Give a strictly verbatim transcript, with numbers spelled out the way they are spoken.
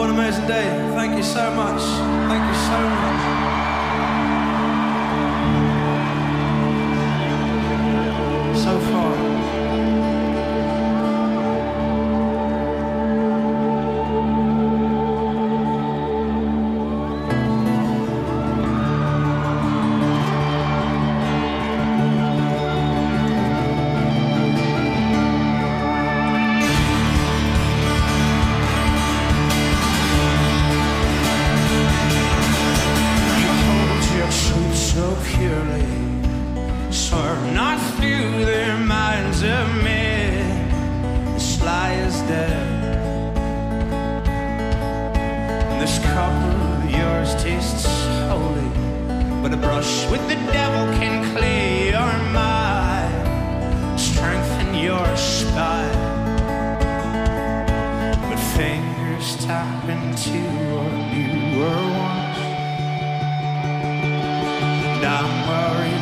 What an amazing day. Thank you so much. Thank you so much. So far. So purely, swerve not through their minds of men. The sly is dead. And this cup of yours tastes holy, but a brush with the devil can clear your mind, strengthen your spine. But fingers tap into what you were once. I'm worried